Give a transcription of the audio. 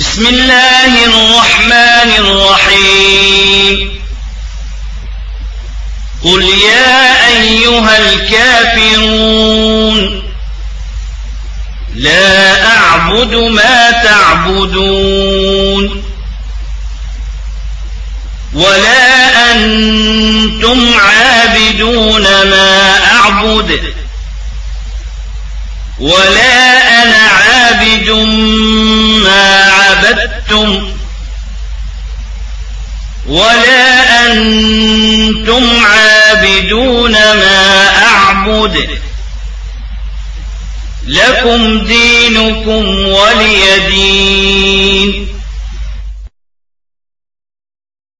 بسم الله الرحمن الرحيم قل يا أيها الكافرون لا أعبد ما تعبدون ولا أنتم عابدون ما أعبد ولا أنا عابد ما عبدتم ولا أنتم عابدون ما أعبد لكم دينكم ولي دين.